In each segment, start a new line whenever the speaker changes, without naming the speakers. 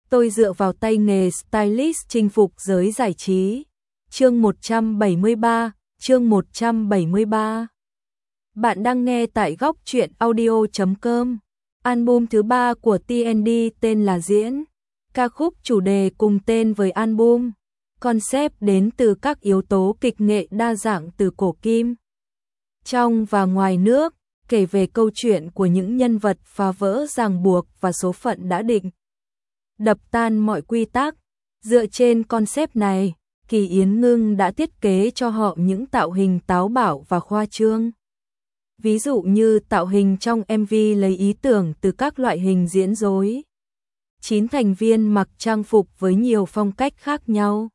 Tôi dựa vào tay nghề stylist chinh phục giới giải trí. Chương 173, chương 173. Bạn đang nghe tại góc truyện audio.com. Album thứ 3 của TND tên là Diễn. Ca khúc chủ đề cùng tên với album. Concept đến từ các yếu tố kịch nghệ đa dạng từ cổ kim, trong và ngoài nước, kể về câu chuyện của những nhân vật phá vỡ ràng buộc và số phận đã định, đập tan mọi quy tắc. Dựa trên concept này, Kỳ Yến Ngưng đã thiết kế cho họ những tạo hình táo bạo và khoa trương. Ví dụ như tạo hình trong MV lấy ý tưởng từ các loại hình diễn rối. 9 thành viên mặc trang phục với nhiều phong cách khác nhau.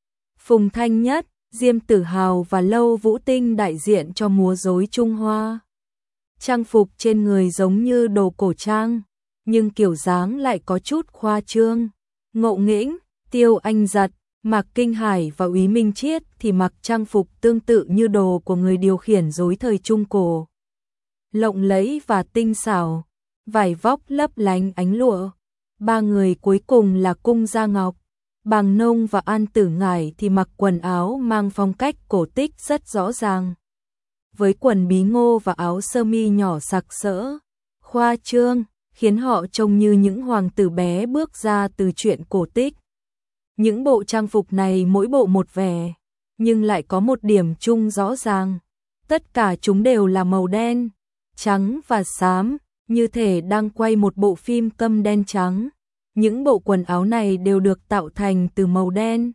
Phùng Thanh Nhất, Diêm Tử Hào và Lâu Vũ Tinh đại diện cho múa rối Trung Hoa. Trang phục trên người giống như đồ cổ trang, nhưng kiểu dáng lại có chút khoa trương. Ngộ Nghĩnh, Tiêu Anh Giật, Mạc Kinh Hải và Úy Minh Chiết thì mặc trang phục tương tự như đồ của người điều khiển rối thời Trung Cổ. Lộng lẫy và tinh xảo, vải vóc lấp lánh ánh lụa. Ba người cuối cùng là Cung Gia Ngọc, Bàng Nông và An Tử Ngải thì mặc quần áo mang phong cách cổ tích rất rõ ràng, với quần bí ngô và áo sơ mi nhỏ sặc sỡ, khoa trương, khiến họ trông như những hoàng tử bé bước ra từ truyện cổ tích. Những bộ trang phục này mỗi bộ một vẻ, nhưng lại có một điểm chung rõ ràng. Tất cả chúng đều là màu đen, trắng và xám, như thể đang quay một bộ phim câm đen trắng. Những bộ quần áo này đều được tạo thành từ màu đen,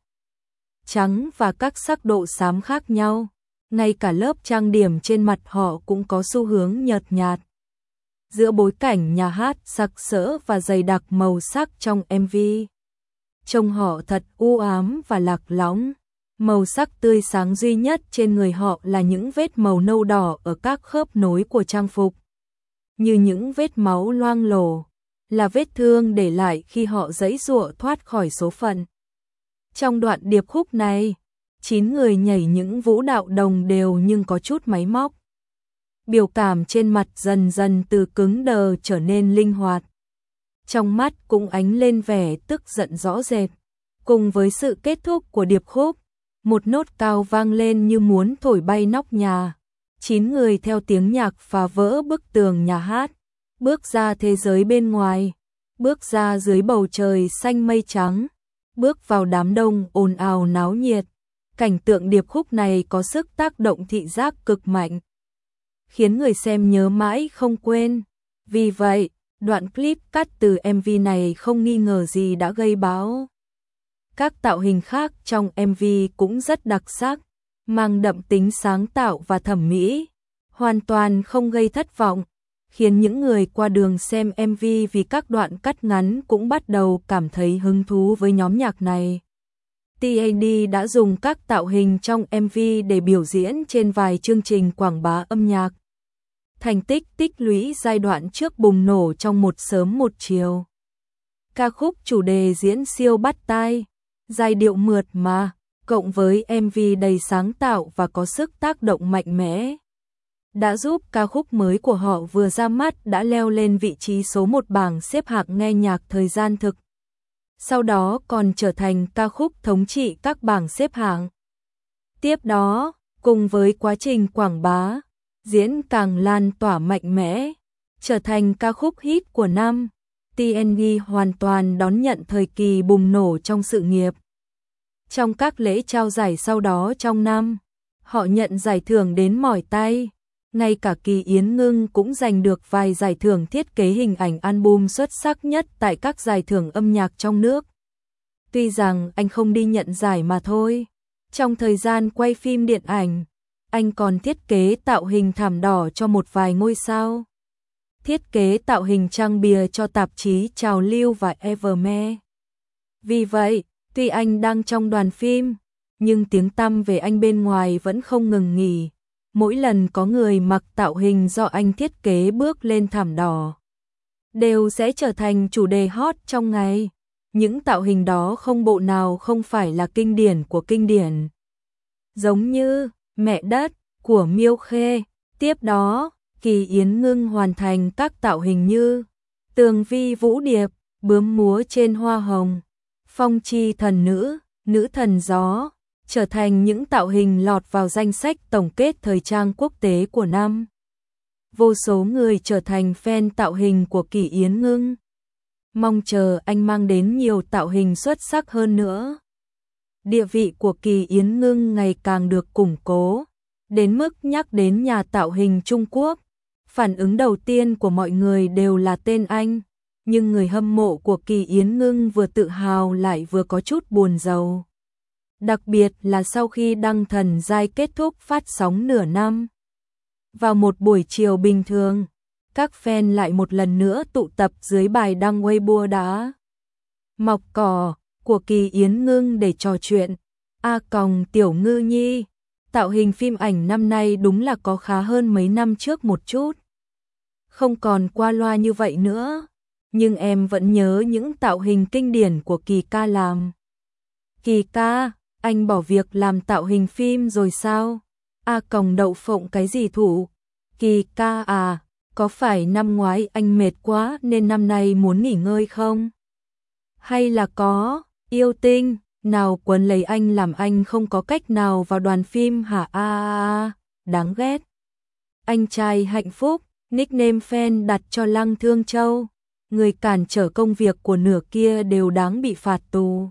trắng và các sắc độ xám khác nhau. Ngay cả lớp trang điểm trên mặt họ cũng có xu hướng nhợt nhạt. Giữa bối cảnh nhà hát sặc sỡ và dày đặc màu sắc trong MV, trông họ thật u ám và lạc lõng. Màu sắc tươi sáng duy nhất trên người họ là những vết màu nâu đỏ ở các khớp nối của trang phục, như những vết máu loang lổ, là vết thương để lại khi họ giãy giụa thoát khỏi số phận. Trong đoạn điệp khúc này, 9 người nhảy những vũ đạo đồng đều nhưng có chút máy móc. Biểu cảm trên mặt dần dần từ cứng đờ trở nên linh hoạt. Trong mắt cũng ánh lên vẻ tức giận rõ rệt. Cùng với sự kết thúc của điệp khúc, một nốt cao vang lên như muốn thổi bay nóc nhà. 9 người theo tiếng nhạc phá vỡ bức tường nhà hát, bước ra thế giới bên ngoài, bước ra dưới bầu trời xanh mây trắng, bước vào đám đông ồn ào náo nhiệt. Cảnh tượng điệp khúc này có sức tác động thị giác cực mạnh, khiến người xem nhớ mãi không quên. Vì vậy, đoạn clip cắt từ MV này không nghi ngờ gì đã gây báo. Các tạo hình khác trong MV cũng rất đặc sắc, mang đậm tính sáng tạo và thẩm mỹ, hoàn toàn không gây thất vọng, khiến những người qua đường xem MV vì các đoạn cắt ngắn cũng bắt đầu cảm thấy hứng thú với nhóm nhạc này. TND đã dùng các tạo hình trong MV để biểu diễn trên vài chương trình quảng bá âm nhạc. Thành tích tích lũy giai đoạn trước bùng nổ trong một sớm một chiều. Ca khúc chủ đề diễn siêu bắt tai, giai điệu mượt mà, cộng với MV đầy sáng tạo và có sức tác động mạnh mẽ, đã giúp ca khúc mới của họ vừa ra mắt đã leo lên vị trí số 1 bảng xếp hạng nghe nhạc thời gian thực. Sau đó còn trở thành ca khúc thống trị các bảng xếp hạng. Tiếp đó, cùng với quá trình quảng bá, Diễn càng lan tỏa mạnh mẽ, trở thành ca khúc hit của năm. TND hoàn toàn đón nhận thời kỳ bùng nổ trong sự nghiệp. Trong các lễ trao giải sau đó trong năm, họ nhận giải thưởng đến mỏi tay. Ngay cả Kỳ Yến Ngưng cũng giành được vài giải thưởng thiết kế hình ảnh album xuất sắc nhất tại các giải thưởng âm nhạc trong nước. Tuy rằng anh không đi nhận giải mà thôi, trong thời gian quay phim điện ảnh, anh còn thiết kế tạo hình thảm đỏ cho một vài ngôi sao, thiết kế tạo hình trang bìa cho tạp chí Trào Lưu và Evermare. Vì vậy, tuy anh đang trong đoàn phim, nhưng tiếng tăm về anh bên ngoài vẫn không ngừng nghỉ. Mỗi lần có người mặc tạo hình do anh thiết kế bước lên thảm đỏ, đều sẽ trở thành chủ đề hot trong ngày. Những tạo hình đó không bộ nào không phải là kinh điển của kinh điển. Giống như Mẹ Đất của Miêu Khê. Tiếp đó, Kỳ Yến Ngưng hoàn thành các tạo hình như Tường Vi Vũ Điệp, Bướm múa trên hoa hồng, phong chi thần nữ, nữ thần gió, trở thành những tạo hình lọt vào danh sách tổng kết thời trang quốc tế của năm. Vô số người trở thành fan tạo hình của Kỳ Yến Ngưng. Mong chờ anh mang đến nhiều tạo hình xuất sắc hơn nữa. Địa vị của Kỳ Yến Ngưng ngày càng được củng cố, đến mức nhắc đến nhà tạo hình Trung Quốc, phản ứng đầu tiên của mọi người đều là tên anh, nhưng người hâm mộ của Kỳ Yến Ngưng vừa tự hào lại vừa có chút buồn rầu. Đặc biệt là sau khi Đăng Thần Giai kết thúc phát sóng nửa năm. Vào một buổi chiều bình thường, các fan lại một lần nữa tụ tập dưới bài đăng Weibo đã mọc cỏ của Kỳ Yến Ngưng để trò chuyện. Tiểu Ngư Nhi, tạo hình phim ảnh năm nay đúng là có khá hơn mấy năm trước một chút. Không còn qua loa như vậy nữa, nhưng em vẫn nhớ những tạo hình kinh điển của Kỳ ca làm. Kỳ ca, anh bỏ việc làm tạo hình phim rồi sao? Đậu phộng cái gì thủ? Kỳ ca à, có phải năm ngoái anh mệt quá nên năm nay muốn nghỉ ngơi không? Hay là có, yêu tinh, nào quấn lấy anh làm anh không có cách nào vào đoàn phim hả? Đáng ghét. Anh trai hạnh phúc, nickname fan đặt cho Lăng Thương Châu. Người cản trở công việc của nửa kia đều đáng bị phạt tù.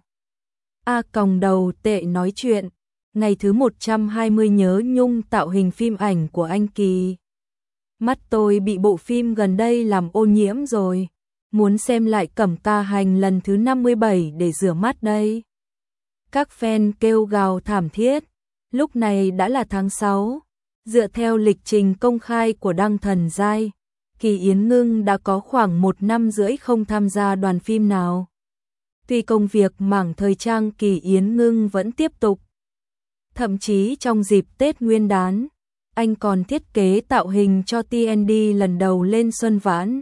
Đầu tệ nói chuyện. Ngày thứ 120 nhớ nhung tạo hình phim ảnh của anh Kỳ. Mắt tôi bị bộ phim gần đây làm ô nhiễm rồi. Muốn xem lại Cẩm Ca Hành lần thứ 57 để rửa mắt đây. Các fan kêu gào thảm thiết. Lúc này đã là tháng 6. Dựa theo lịch trình công khai của Đăng Thần Giai, Kỳ Yến Ngưng đã có khoảng 1 năm rưỡi không tham gia đoàn phim nào. Tuy công việc mảng thời trang Kỳ Yến Ngưng vẫn tiếp tục. Thậm chí trong dịp Tết Nguyên đán, anh còn thiết kế tạo hình cho TND lần đầu lên Xuân Vãn.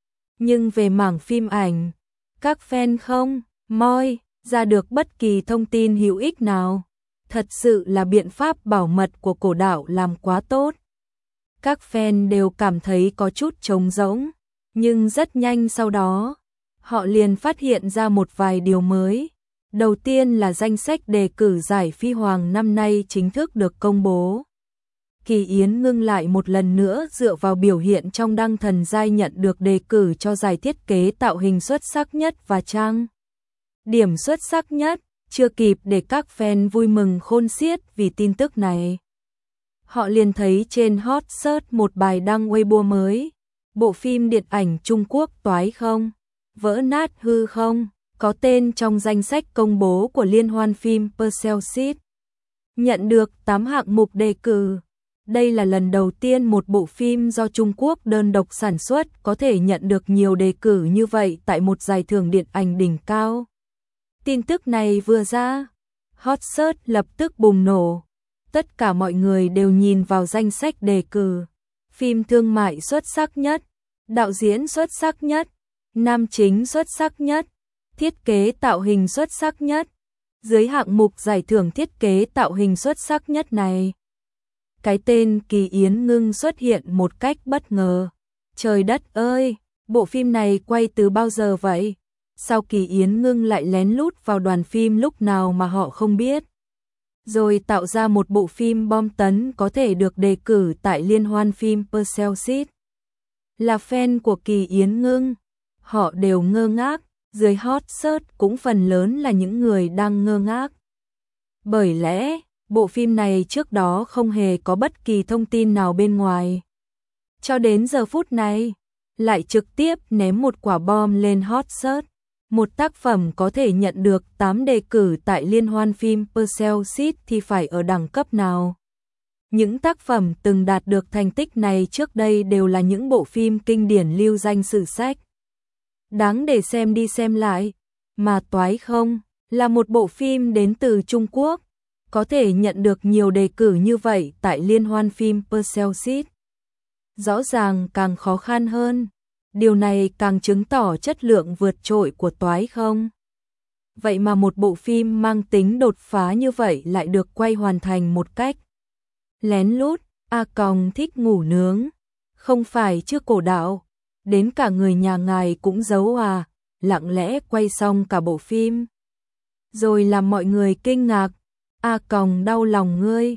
Nhưng về mảng phim ảnh, các fan không moi ra được bất kỳ thông tin hữu ích nào. Thật sự là biện pháp bảo mật của cổ đạo làm quá tốt. Các fan đều cảm thấy có chút trống rỗng, nhưng rất nhanh sau đó, họ liền phát hiện ra một vài điều mới. Đầu tiên là danh sách đề cử giải Phi Hoàng năm nay chính thức được công bố. Kỳ Yến Ngưng lại một lần nữa dựa vào biểu hiện trong Đăng Thần Giai nhận được đề cử cho giải thiết kế tạo hình xuất sắc nhất và trang điểm xuất sắc nhất. Chưa kịp để các fan vui mừng khôn xiết vì tin tức này, họ liền thấy trên hot search một bài đăng Weibo mới. Bộ phim điện ảnh Trung Quốc Toái Không, Vỡ Nát Hư Không, có tên trong danh sách công bố của liên hoan phim Perseus, nhận được 8 hạng mục đề cử. Đây là lần đầu tiên một bộ phim do Trung Quốc đơn độc sản xuất có thể nhận được nhiều đề cử như vậy tại một giải thưởng điện ảnh đỉnh cao. Tin tức này vừa ra, hot search lập tức bùng nổ. Tất cả mọi người đều nhìn vào danh sách đề cử. Phim thương mại xuất sắc nhất, đạo diễn xuất sắc nhất, nam chính xuất sắc nhất, thiết kế tạo hình xuất sắc nhất. Dưới hạng mục giải thưởng thiết kế tạo hình xuất sắc nhất này, cái tên Kỳ Yến Ngưng xuất hiện một cách bất ngờ. Trời đất ơi, bộ phim này quay từ bao giờ vậy? Sao Kỳ Yến Ngưng lại lén lút vào đoàn phim lúc nào mà họ không biết? Rồi tạo ra một bộ phim bom tấn có thể được đề cử tại liên hoan phim Perseus. Là fan của Kỳ Yến Ngưng, họ đều ngơ ngác, dưới hot search cũng phần lớn là những người đang ngơ ngác. Bởi lẽ, bộ phim này trước đó không hề có bất kỳ thông tin nào bên ngoài. Cho đến giờ phút này, lại trực tiếp ném một quả bom lên hot search. Một tác phẩm có thể nhận được 8 đề cử tại liên hoan phim Perseus thì phải ở đẳng cấp nào? Những tác phẩm từng đạt được thành tích này trước đây đều là những bộ phim kinh điển lưu danh sử sách. Đáng để xem đi xem lại, mà Toái Không là một bộ phim đến từ Trung Quốc, có thể nhận được nhiều đề cử như vậy tại liên hoan phim Perseus. Rõ ràng càng khó khăn hơn. Điều này càng chứng tỏ chất lượng vượt trội của Toái Không. Vậy mà một bộ phim mang tính đột phá như vậy lại được quay hoàn thành một cách lén lút. Thích ngủ nướng. Không phải chứ cổ đạo, đến cả người nhà ngài cũng giấu à? lặng lẽ quay xong cả bộ phim. Rồi làm mọi người kinh ngạc. A Còng đau lòng ngươi.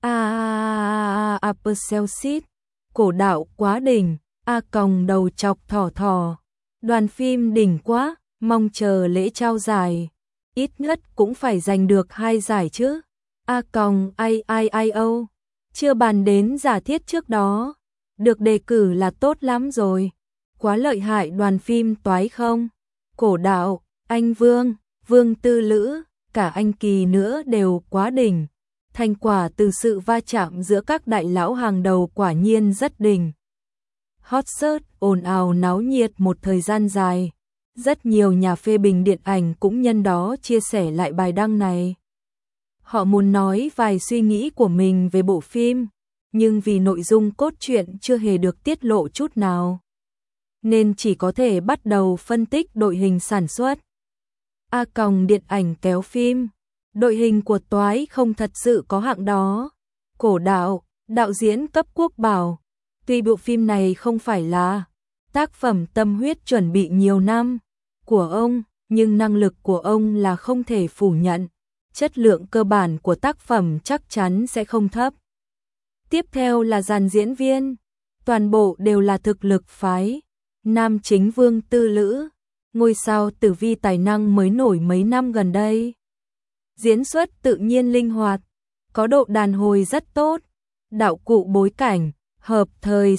Percelsis. Cổ đạo quá đỉnh. A Còng đầu chọc thỏ thỏ. Đoàn phim đỉnh quá, mong chờ lễ trao giải. Ít nhất cũng phải giành được 2 giải chứ. A Còng AIIO. Chưa bàn đến giả thiết trước đó. Được đề cử là tốt lắm rồi. Quá lợi hại đoàn phim toái không? Cổ đạo, anh Vương, Vương Tư Lữ, cả anh Kỳ nữa đều quá đỉnh. Thành quả từ sự va chạm giữa các đại lão hàng đầu quả nhiên rất đỉnh. Hot search ồn ào náo nhiệt một thời gian dài. Rất nhiều nhà phê bình điện ảnh cũng nhân đó chia sẻ lại bài đăng này. Họ muốn nói vài suy nghĩ của mình về bộ phim, nhưng vì nội dung cốt truyện chưa hề được tiết lộ chút nào, nên chỉ có thể bắt đầu phân tích đội hình sản xuất. A Còng điện ảnh kéo phim, đội hình của toái không thật sự có hạng đó. Cổ đạo, đạo diễn cấp quốc bảo. Tuy bộ phim này không phải là tác phẩm tâm huyết chuẩn bị nhiều năm của ông, nhưng năng lực của ông là không thể phủ nhận. Chất lượng cơ bản của tác phẩm chắc chắn sẽ không thấp. Tiếp theo là dàn diễn viên, toàn bộ đều là thực lực phái. Nam chính Vương Tư Lữ, ngôi sao tử vi tài năng mới nổi mấy năm gần đây. Diễn xuất tự nhiên linh hoạt, có độ đàn hồi rất tốt. Đạo cụ bối cảnh, hợp thời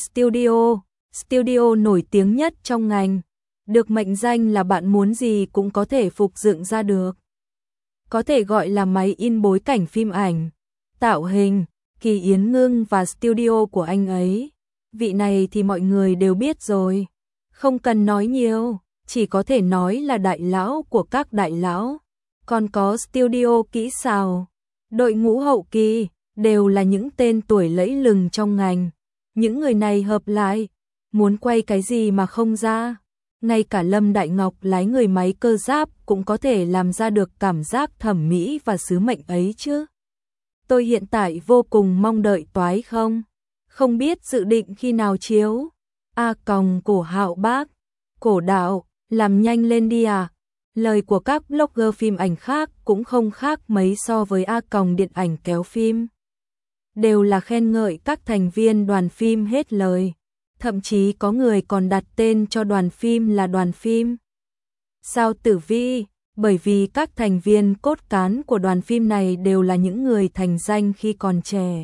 studio nổi tiếng nhất trong ngành, được mệnh danh là bạn muốn gì cũng có thể phục dựng ra được. Có thể gọi là máy in bối cảnh phim ảnh. Tạo hình, Kỳ Yến Ngưng và studio của anh ấy. Vị này thì mọi người đều biết rồi. Không cần nói nhiều, chỉ có thể nói là đại lão của các đại lão. Còn có studio kỹ xảo, đội ngũ hậu kỳ, đều là những tên tuổi lẫy lừng trong ngành. Những người này hợp lại, muốn quay cái gì mà không ra. Ngay cả Lâm Đại Ngọc lái người máy cơ giáp cũng có thể làm ra được cảm giác thẩm mỹ và sứ mệnh ấy chứ. Tôi hiện tại vô cùng mong đợi toái không. Không biết dự định khi nào chiếu. A Còng cổ hạo bác. Cổ đạo, làm nhanh lên đi à. Lời của các blogger phim ảnh khác cũng không khác mấy so với A Còng điện ảnh kéo phim. Đều là khen ngợi các thành viên đoàn phim hết lời. Thậm chí có người còn đặt tên cho đoàn phim là đoàn phim Sao Tử Vi, bởi vì các thành viên cốt cán của đoàn phim này đều là những người thành danh khi còn trẻ.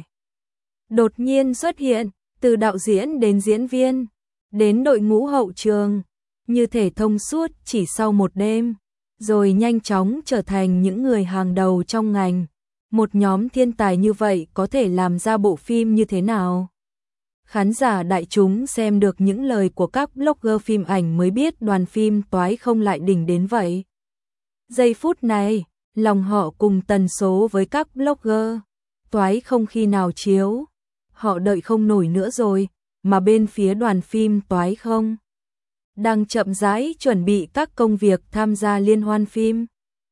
Đột nhiên xuất hiện, từ đạo diễn đến diễn viên, đến đội ngũ hậu trường, như thể thông suốt chỉ sau một đêm, rồi nhanh chóng trở thành những người hàng đầu trong ngành. Một nhóm thiên tài như vậy có thể làm ra bộ phim như thế nào? Khán giả đại chúng xem được những lời của các blogger phim ảnh mới biết đoàn phim toái không lại đỉnh đến vậy. Giây phút này, lòng họ cùng tần số với các blogger. Toái không khi nào chiếu, họ đợi không nổi nữa rồi, mà bên phía đoàn phim toái không đang chậm rãi chuẩn bị các công việc tham gia liên hoan phim.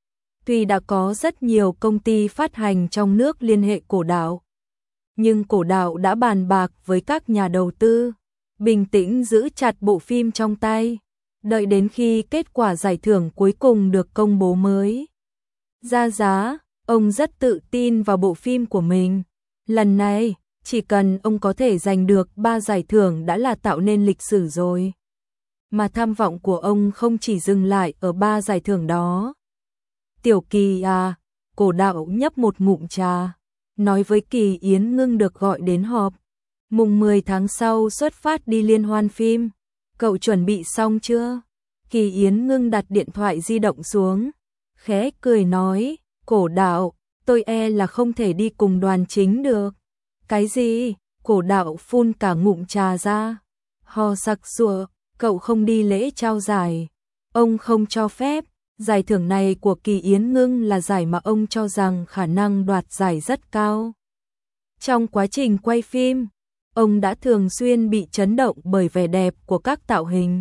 Tuy đã có rất nhiều công ty phát hành trong nước liên hệ cổ đạo, nhưng cổ đạo đã bàn bạc với các nhà đầu tư, bình tĩnh giữ chặt bộ phim trong tay, đợi đến khi kết quả giải thưởng cuối cùng được công bố mới ra giá. Ông rất tự tin vào bộ phim của mình. Lần này, chỉ cần ông có thể giành được 3 giải thưởng đã là tạo nên lịch sử rồi. Mà tham vọng của ông không chỉ dừng lại ở 3 giải thưởng đó. Tiểu Kỳ à, cổ đạo nhấp một ngụm trà, nói với Kỳ Yến Ngưng được gọi đến họp. Mùng 10 tháng sau xuất phát đi liên hoan phim. Cậu chuẩn bị xong chưa? Kỳ Yến Ngưng đặt điện thoại di động xuống, khẽ cười nói, cổ đạo, tôi e là không thể đi cùng đoàn chính được. Cái gì? Cổ đạo phun cả ngụm trà ra. Ho sặc sụa, cậu không đi lễ trao giải. Ông không cho phép. Giải thưởng này của Kỳ Yến Ngưng là giải mà ông cho rằng khả năng đoạt giải rất cao. Trong quá trình quay phim, ông đã thường xuyên bị chấn động bởi vẻ đẹp của các tạo hình.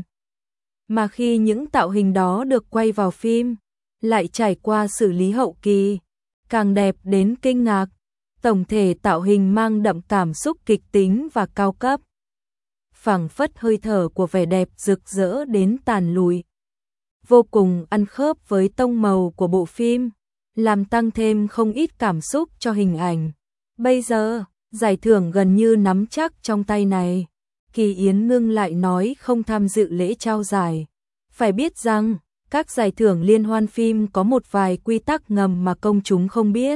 Mà khi những tạo hình đó được quay vào phim, lại trải qua xử lý hậu kỳ, càng đẹp đến kinh ngạc. Tổng thể tạo hình mang đậm cảm xúc kịch tính và cao cấp, phảng phất hơi thở của vẻ đẹp rực rỡ đến tàn lụi. vô cùng ăn khớp với tông màu của bộ phim, làm tăng thêm không ít cảm xúc cho hình ảnh. Bây giờ, giải thưởng gần như nắm chắc trong tay này. Kỳ Yến Ngưng lại nói không tham dự lễ trao giải. Phải biết rằng, các giải thưởng liên hoan phim có một vài quy tắc ngầm mà công chúng không biết.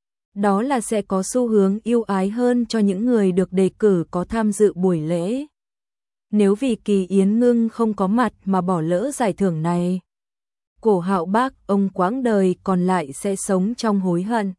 Đó là sẽ có xu hướng ưu ái hơn cho những người được đề cử có tham dự buổi lễ. Nếu vì Kỳ Yến Ngưng không có mặt mà bỏ lỡ giải thưởng này, Cổ Hạo Bác ông quãng đời còn lại sẽ sống trong hối hận.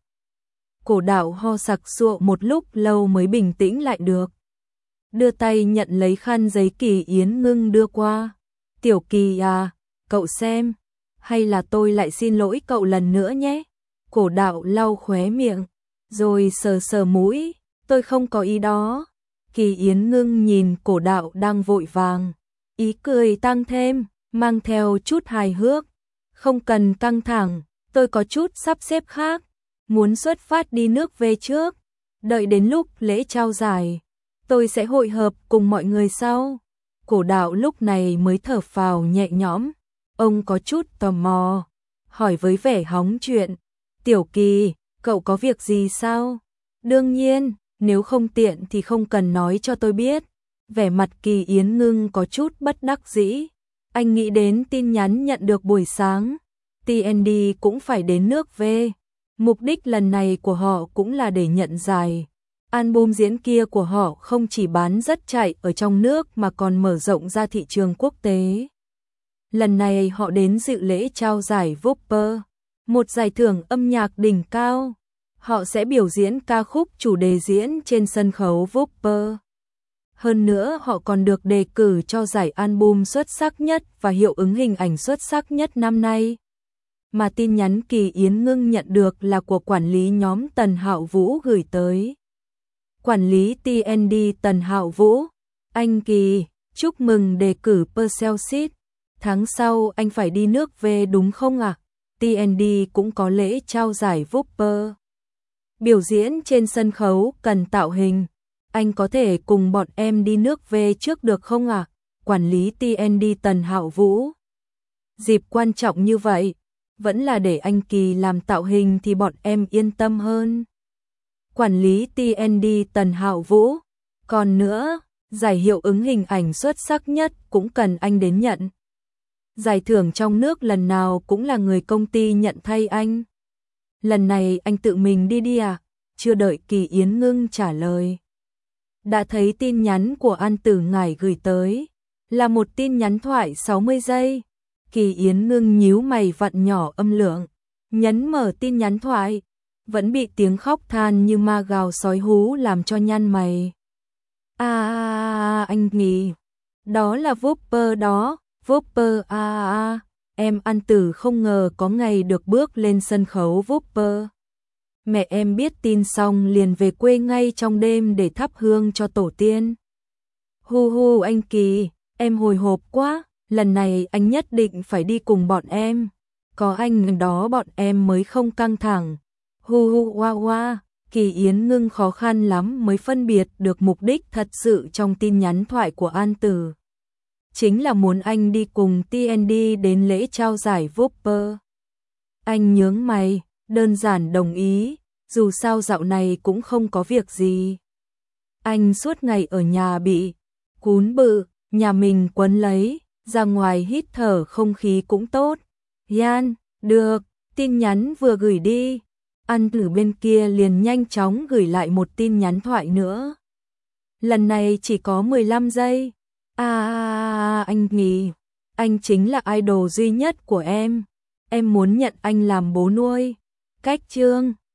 Cổ Đạo ho sặc sụa một lúc lâu mới bình tĩnh lại được. Đưa tay nhận lấy khăn giấy Kỳ Yến Ngưng đưa qua. Tiểu Kỳ à, cậu xem, hay là tôi lại xin lỗi cậu lần nữa nhé. Cổ Đạo lau khóe miệng, rồi sờ sờ mũi, tôi không có ý đó. Kỳ Yến Ngưng nhìn Cổ Đạo đang vội vàng, ý cười tăng thêm, mang theo chút hài hước. Không cần căng thẳng, tôi có chút sắp xếp khác, muốn xuất phát đi nước về trước. Đợi đến lúc lễ trao giải, tôi sẽ hội hợp cùng mọi người sau. Cổ Đạo lúc này mới thở phào nhẹ nhõm, ông có chút tò mò, hỏi với vẻ hóng chuyện. Tiểu Kỳ, cậu có việc gì sao? Đương nhiên, nếu không tiện thì không cần nói cho tôi biết. Vẻ mặt Kỳ Yến Ngưng có chút bất đắc dĩ. Anh nghĩ đến tin nhắn nhận được buổi sáng. TND cũng phải đến nước về. Mục đích lần này của họ cũng là để nhận giải. Album diễn kia của họ không chỉ bán rất chạy ở trong nước mà còn mở rộng ra thị trường quốc tế. Lần này họ đến dự lễ trao giải Whooper, một giải thưởng âm nhạc đỉnh cao. Họ sẽ biểu diễn ca khúc chủ đề diễn trên sân khấu Whooper. Hơn nữa họ còn được đề cử cho giải album xuất sắc nhất và hiệu ứng hình ảnh xuất sắc nhất năm nay. Mà tin nhắn Kỳ Yến Ngưng nhận được là của quản lý nhóm Tần Hạo Vũ gửi tới. Quản lý TND Tần Hạo Vũ, anh Kỳ, chúc mừng đề cử Perseus. Tháng sau anh phải đi nước về đúng không ạ? TND cũng có lễ trao giải Whooper. Biểu diễn trên sân khấu cần tạo hình. Anh có thể cùng bọn em đi nước về trước được không ạ? Quản lý TND Tần Hạo Vũ. Dịp quan trọng như vậy, vẫn là để anh Kỳ làm tạo hình thì bọn em yên tâm hơn. Quản lý TND Tần Hạo Vũ. Còn nữa, giải hiệu ứng hình ảnh xuất sắc nhất cũng cần anh đến nhận. Giải thưởng trong nước lần nào cũng là người công ty nhận thay anh. Lần này anh tự mình đi đi à? Chưa đợi Kỳ Yến Ngưng trả lời. Đã thấy tin nhắn của An Tử Ngải gửi tới. Là một tin nhắn thoại 60 giây. Kỳ Yến Ngưng nhíu mày vặn nhỏ âm lượng. Nhấn mở tin nhắn thoại. Vẫn bị tiếng khóc than như ma gào sói hú làm cho nhăn mày. Anh nghĩ. Đó là Whooper đó. Whooper em An Tử không ngờ có ngày được bước lên sân khấu Whooper. Mẹ em biết tin xong liền về quê ngay trong đêm để thắp hương cho tổ tiên. Hu anh Kỳ, em hồi hộp quá, lần này anh nhất định phải đi cùng bọn em. Có anh đó bọn em mới không căng thẳng. Wow. Kỳ Yến Ngưng khó khăn lắm mới phân biệt được mục đích thật sự trong tin nhắn thoại của An Tử. Chính là muốn anh đi cùng TND đến lễ trao giải Whooper. Anh nhướng mày, đơn giản đồng ý, dù sao dạo này cũng không có việc gì. Anh suốt ngày ở nhà bị cún bự, nhà mình quấn lấy, ra ngoài hít thở không khí cũng tốt. Yan, được, tin nhắn vừa gửi đi. An Tử bên kia liền nhanh chóng gửi lại một tin nhắn thoại nữa. Lần này chỉ có 15 giây. Anh nghĩ, anh chính là idol duy nhất của em. Em muốn nhận anh làm bố nuôi. Cách chương